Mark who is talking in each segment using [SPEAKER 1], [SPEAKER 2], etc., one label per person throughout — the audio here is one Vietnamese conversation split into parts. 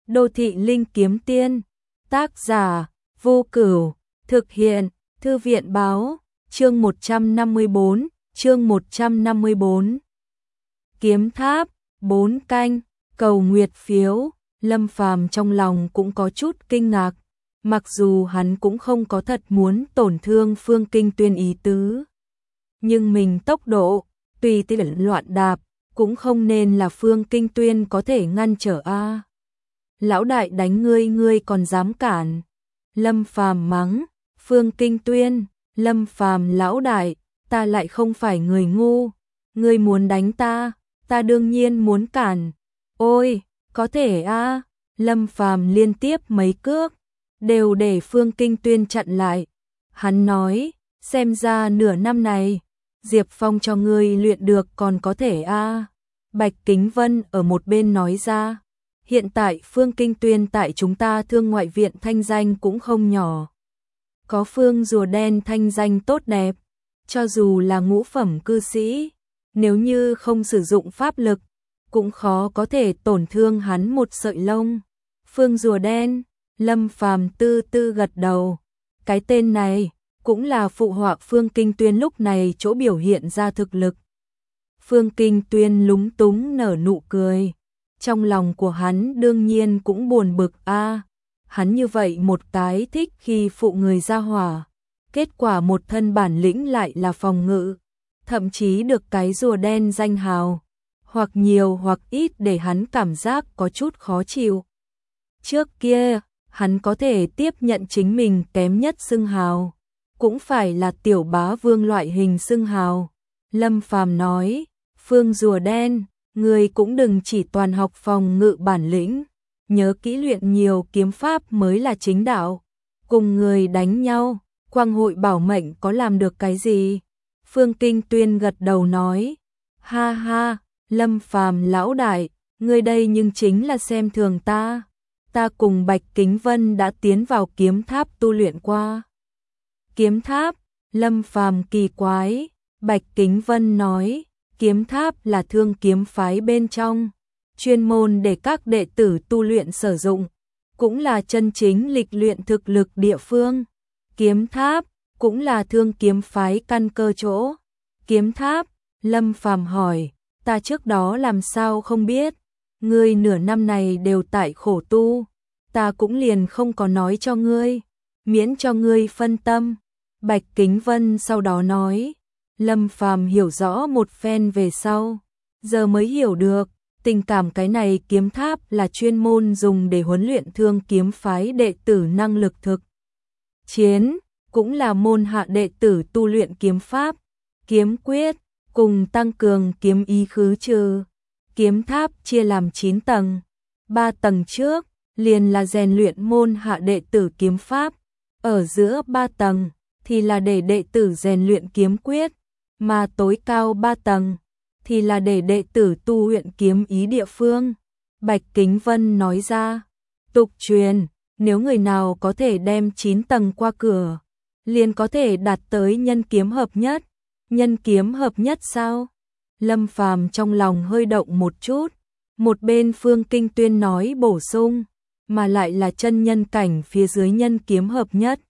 [SPEAKER 1] Đô thị linh kiếm tiên, tác giả, Vô Cửu, thực hiện, Thư viện báo, chương 154. Kiếm tháp, 4 canh, cầu nguyệt phiếu, Lâm Phàm trong lòng cũng có chút kinh ngạc, mặc dù hắn cũng không có thật muốn tổn thương Phương Kinh Tuyên ý tứ. Nhưng mình tốc độ, tùy tiện loạn đạp, cũng không nên là Phương Kinh Tuyên có thể ngăn trở a. Lão đại đánh ngươi còn dám cản. Lâm Phàm mắng, Phương Kinh Tuyên, Lâm Phàm lão đại, ta lại không phải người ngu, ngươi muốn đánh ta, ta đương nhiên muốn cản. Ôi, có thể a. Lâm Phàm liên tiếp mấy cước, đều để Phương Kinh Tuyên chặn lại. Hắn nói, xem ra nửa năm này, Diệp Phong cho ngươi luyện được còn có thể a. Bạch Kính Vân ở một bên nói ra, hiện tại Phương Kinh Tuyên tại chúng ta Thương Ngoại viện thanh danh cũng không nhỏ. Có Phương rùa đen thanh danh tốt đẹp, cho dù là ngũ phẩm cư sĩ, nếu như không sử dụng pháp lực, cũng khó có thể tổn thương hắn một sợi lông. Phương rùa đen, Lâm Phàm tư tư gật đầu, cái tên này cũng là phụ họa Phương Kinh Tuyên lúc này chỗ biểu hiện ra thực lực. Phương Kinh Tuyên lúng túng nở nụ cười, trong lòng của hắn đương nhiên cũng buồn bực a. Hắn như vậy một cái thích khi phụ người ra hỏa, kết quả một thân bản lĩnh lại là phòng ngự, thậm chí được cái rùa đen danh hào, hoặc nhiều hoặc ít để hắn cảm giác có chút khó chịu. Trước kia, hắn có thể tiếp nhận chính mình kém nhất xưng hào, cũng phải là tiểu bá vương loại hình xưng hào. Lâm Phàm nói, Phương rùa đen, ngươi cũng đừng chỉ toàn học phòng ngự bản lĩnh, nhớ kỹ luyện nhiều kiếm pháp mới là chính đạo. Cùng người đánh nhau, Quang hội bảo mệnh có làm được cái gì? Phương Kinh Tuyên gật đầu nói, ha ha, Lâm Phàm lão đại, ngươi đây nhưng chính là xem thường ta. Ta cùng Bạch Kính Vân đã tiến vào kiếm tháp tu luyện qua. Kiếm tháp, Lâm Phàm kỳ quái, Bạch Kính Vân nói, kiếm tháp là Thương kiếm phái bên trong, chuyên môn để các đệ tử tu luyện sử dụng, cũng là chân chính lịch luyện thực lực địa phương. Kiếm tháp cũng là Thương kiếm phái căn cơ chỗ. Kiếm tháp, Lâm Phàm hỏi, ta trước đó làm sao không biết, ngươi nửa năm này đều tại khổ tu, ta cũng liền không có nói cho ngươi, miễn cho ngươi phân tâm. Bạch Kính Vân sau đó nói, Lâm Phàm hiểu rõ một phen về sau, giờ mới hiểu được, tình cảm cái này kiếm tháp là chuyên môn dùng để huấn luyện Thương kiếm phái đệ tử năng lực thực chiến, cũng là môn hạ đệ tử tu luyện kiếm pháp, kiếm quyết, cùng tăng cường kiếm ý khứ trừ. Kiếm tháp chia làm 9 tầng, 3 tầng trước liền là rèn luyện môn hạ đệ tử kiếm pháp, ở giữa 3 tầng thì là để đệ tử rèn luyện kiếm quyết, mà tối cao 3 tầng thì là để đệ tử tu luyện kiếm ý địa phương. Bạch Kính Vân nói ra, tục truyền, nếu người nào có thể đem 9 tầng qua cửa, liền có thể đạt tới nhân kiếm hợp nhất. Nhân kiếm hợp nhất sao? Lâm Phàm trong lòng hơi động một chút, một bên Phương Kinh Tuyên nói bổ sung, mà lại là chân nhân cảnh phía dưới nhân kiếm hợp nhất.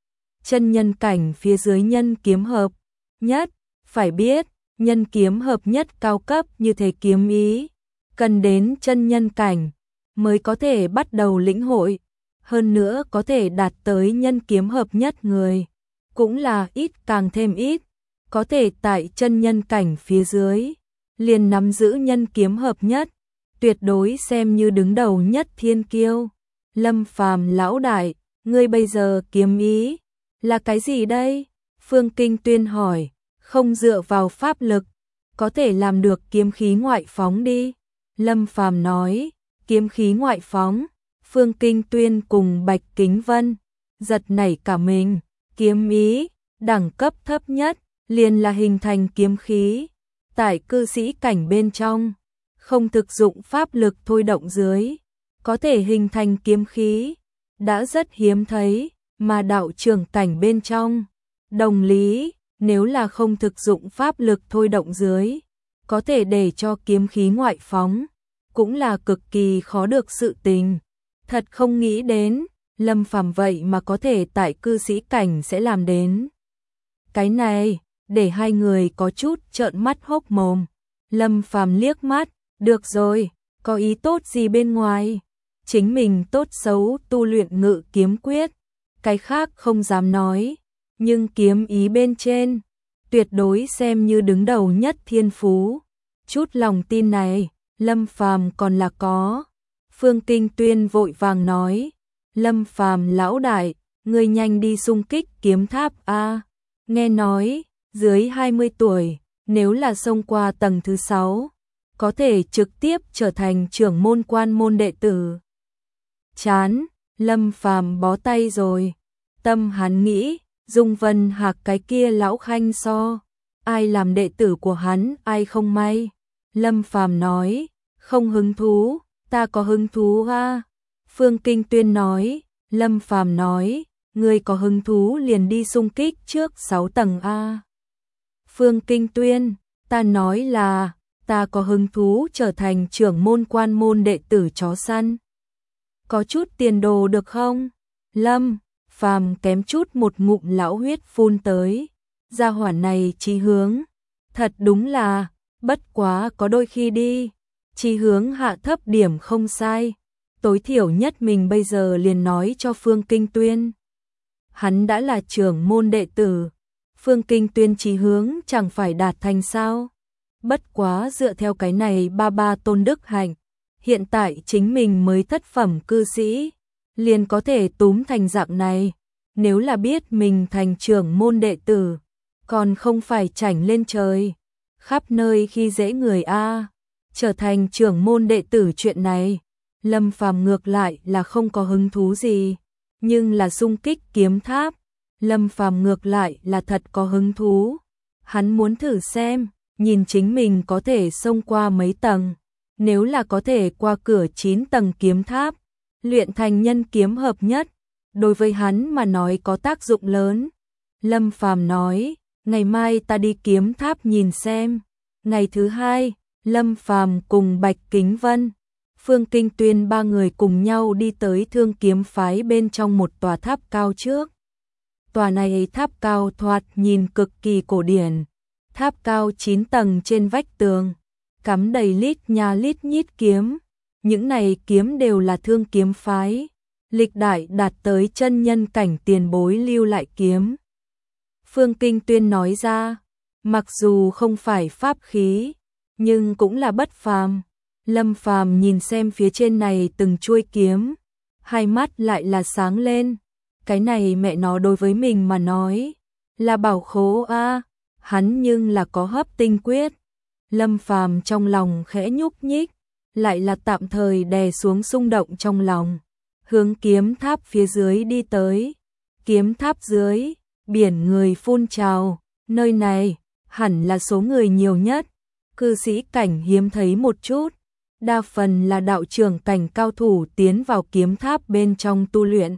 [SPEAKER 1] Chân nhân cảnh phía dưới nhân kiếm hợp nhất, phải biết, nhân kiếm hợp nhất cao cấp như thế kiếm ý, cần đến chân nhân cảnh mới có thể bắt đầu lĩnh hội, hơn nữa có thể đạt tới nhân kiếm hợp nhất người, cũng là ít càng thêm ít, có thể tại chân nhân cảnh phía dưới, liền nắm giữ nhân kiếm hợp nhất, tuyệt đối xem như đứng đầu nhất thiên kiêu. Lâm Phàm lão đại, ngươi bây giờ kiếm ý là cái gì đây? Phương Kinh Tuyên hỏi, không dựa vào pháp lực, có thể làm được kiếm khí ngoại phóng đi. Lâm Phàm nói, kiếm khí ngoại phóng. Phương Kinh Tuyên cùng Bạch Kính Vân giật nảy cả mình, kiếm ý, đẳng cấp thấp nhất, liền là hình thành kiếm khí. Tại cư sĩ cảnh bên trong, không thực dụng pháp lực thôi động dưới, có thể hình thành kiếm khí, đã rất hiếm thấy, mà đạo trưởng cảnh bên trong, đồng lý, nếu là không thực dụng pháp lực thôi động dưới, có thể để cho kiếm khí ngoại phóng, cũng là cực kỳ khó được sự tình. Thật không nghĩ đến, Lâm Phàm vậy mà có thể tại cư sĩ cảnh sẽ làm đến. Cái này, để hai người có chút trợn mắt hốc mồm. Lâm Phàm liếc mắt, được rồi, có ý tốt gì bên ngoài? Chính mình tốt xấu tu luyện ngự kiếm quyết, cái khác không dám nói, nhưng kiếm ý bên trên, tuyệt đối xem như đứng đầu nhất thiên phú. Chút lòng tin này, Lâm Phàm còn là có. Phương Kinh Tuyên vội vàng nói, Lâm Phàm lão đại, ngươi nhanh đi xung kích kiếm tháp a. Nghe nói, dưới 20 tuổi, nếu là xông qua tầng thứ 6, có thể trực tiếp trở thành trưởng môn quan môn đệ tử. Chán, Lâm Phàm bó tay rồi. Tâm hắn nghĩ, Dung Vân Hạc cái kia lão khanh so, ai làm đệ tử của hắn, ai không may. Lâm Phàm nói, không hứng thú, ta có hứng thú ha. Phương Kinh Tuyên nói, Lâm Phàm nói, ngươi có hứng thú liền đi xung kích trước 6 tầng a. Phương Kinh Tuyên, ta nói là, ta có hứng thú trở thành trưởng môn quan môn đệ tử chó săn. Có chút tiền đồ được không? Lâm Phàm kém chút một ngụm lão huyết phun tới. Gia hỏa này chí hướng, thật đúng là, bất quá có đôi khi đi, chí hướng hạ thấp điểm không sai. Tối thiểu nhất mình bây giờ liền nói cho Phương Kinh Tuyên. Hắn đã là trưởng môn đệ tử, Phương Kinh Tuyên chí hướng chẳng phải đạt thành sao. Bất quá dựa theo cái này ba tôn đức hạnh, hiện tại chính mình mới thất phẩm cư sĩ, liền có thể túm thành dạng này. Nếu là biết mình thành trưởng môn đệ tử, còn không phải chảnh lên trời, khắp nơi khi dễ người a. Trở thành trưởng môn đệ tử chuyện này, Lâm Phàm ngược lại là không có hứng thú gì, nhưng là xung kích kiếm tháp, Lâm Phàm ngược lại là thật có hứng thú. Hắn muốn thử xem, nhìn chính mình có thể xông qua mấy tầng, nếu là có thể qua cửa 9 tầng kiếm tháp, luyện thành nhân kiếm hợp nhất, đối với hắn mà nói có tác dụng lớn. Lâm Phàm nói, ngày mai ta đi kiếm tháp nhìn xem. Ngày thứ hai, Lâm Phàm cùng Bạch Kính Vân, Phương Kinh Tuyên ba người cùng nhau đi tới Thương Kiếm phái bên trong một tòa tháp cao trước. Tòa này tháp cao thoạt nhìn cực kỳ cổ điển, tháp cao 9 tầng trên vách tường, cắm đầy lít nha lít nhít kiếm. Những này kiếm đều là Thương Kiếm phái, lịch đại đạt tới chân nhân cảnh tiền bối lưu lại kiếm. Phương Kinh Tuyên nói ra, mặc dù không phải pháp khí, nhưng cũng là bất phàm. Lâm Phàm nhìn xem phía trên này từng chuôi kiếm, hai mắt lại là sáng lên. Cái này mẹ nó đối với mình mà nói, là bảo khố a, hắn nhưng là có hấp tinh quyết. Lâm Phàm trong lòng khẽ nhúc nhích, lại là tạm thời đè xuống xung động trong lòng, hướng kiếm tháp phía dưới đi tới. Kiếm tháp dưới, biển người phun trào, nơi này hẳn là số người nhiều nhất, cư sĩ cảnh hiếm thấy một chút, đa phần là đạo trưởng cảnh cao thủ tiến vào kiếm tháp bên trong tu luyện.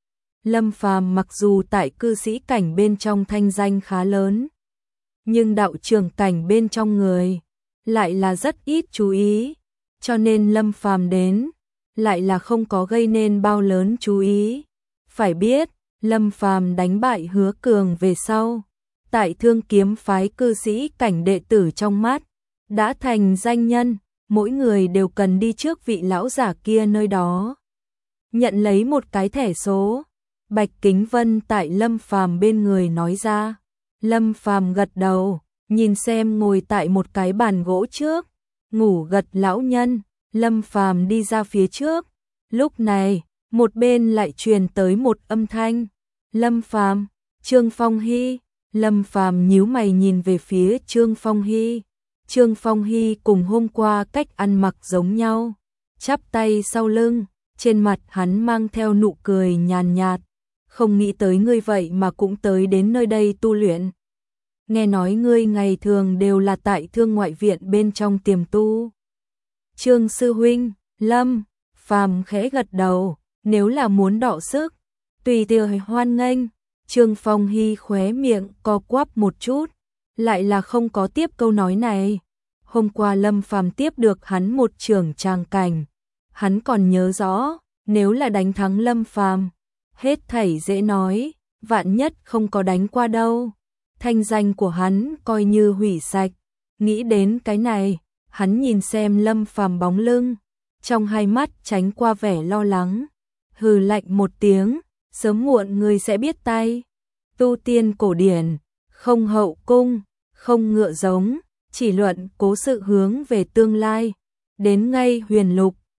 [SPEAKER 1] Lâm Phàm mặc dù tại cư sĩ cảnh bên trong thanh danh khá lớn, nhưng đạo trưởng cảnh bên trong người lại là rất ít chú ý, cho nên Lâm Phàm đến lại là không có gây nên bao lớn chú ý. Phải biết, Lâm Phàm đánh bại Hứa Cường về sau, tại Thương Kiếm phái cư sĩ cảnh đệ tử trong mắt đã thành danh nhân, mỗi người đều cần đi trước vị lão giả kia nơi đó, nhận lấy một cái thẻ số. Bạch Kính Vân tại Lâm Phàm bên người nói ra. Lâm Phàm gật đầu, nhìn xem ngồi tại một cái bàn gỗ trước, ngủ gật lão nhân. Lâm Phàm đi ra phía trước. Lúc này, một bên lại truyền tới một âm thanh. Lâm Phàm, Trương Phong Hy. Lâm Phàm nhíu mày nhìn về phía Trương Phong Hy. Trương Phong Hy cùng hôm qua cách ăn mặc giống nhau, chắp tay sau lưng, trên mặt hắn mang theo nụ cười nhàn nhạt. Không nghĩ tới ngươi vậy mà cũng tới đến nơi đây tu luyện. Nghe nói ngươi ngày thường đều là tại Thương ngoại viện bên trong tiềm tu. Trương sư huynh, Lâm Phàm khẽ gật đầu, nếu là muốn đọ sức, tùy tiện hoan nghênh. Trương Phong Hy khóe miệng co quắp một chút, lại là không có tiếp câu nói này. Hôm qua Lâm Phàm tiếp được hắn một trưởng tràng cảnh, hắn còn nhớ rõ, Nếu là đánh thắng Lâm Phàm, hết thảy dễ nói, vạn nhất không có đánh qua đâu, thanh danh của hắn coi như hủy sạch. Nghĩ đến cái này, hắn nhìn xem Lâm Phàm bóng lưng, trong hai mắt tránh qua vẻ lo lắng, hừ lạnh một tiếng, sớm muộn ngươi sẽ biết tay. Tu tiên cổ điển, không hậu cung, không ngựa giống, chỉ luận cố sự hướng về tương lai. Đến ngay huyền lục,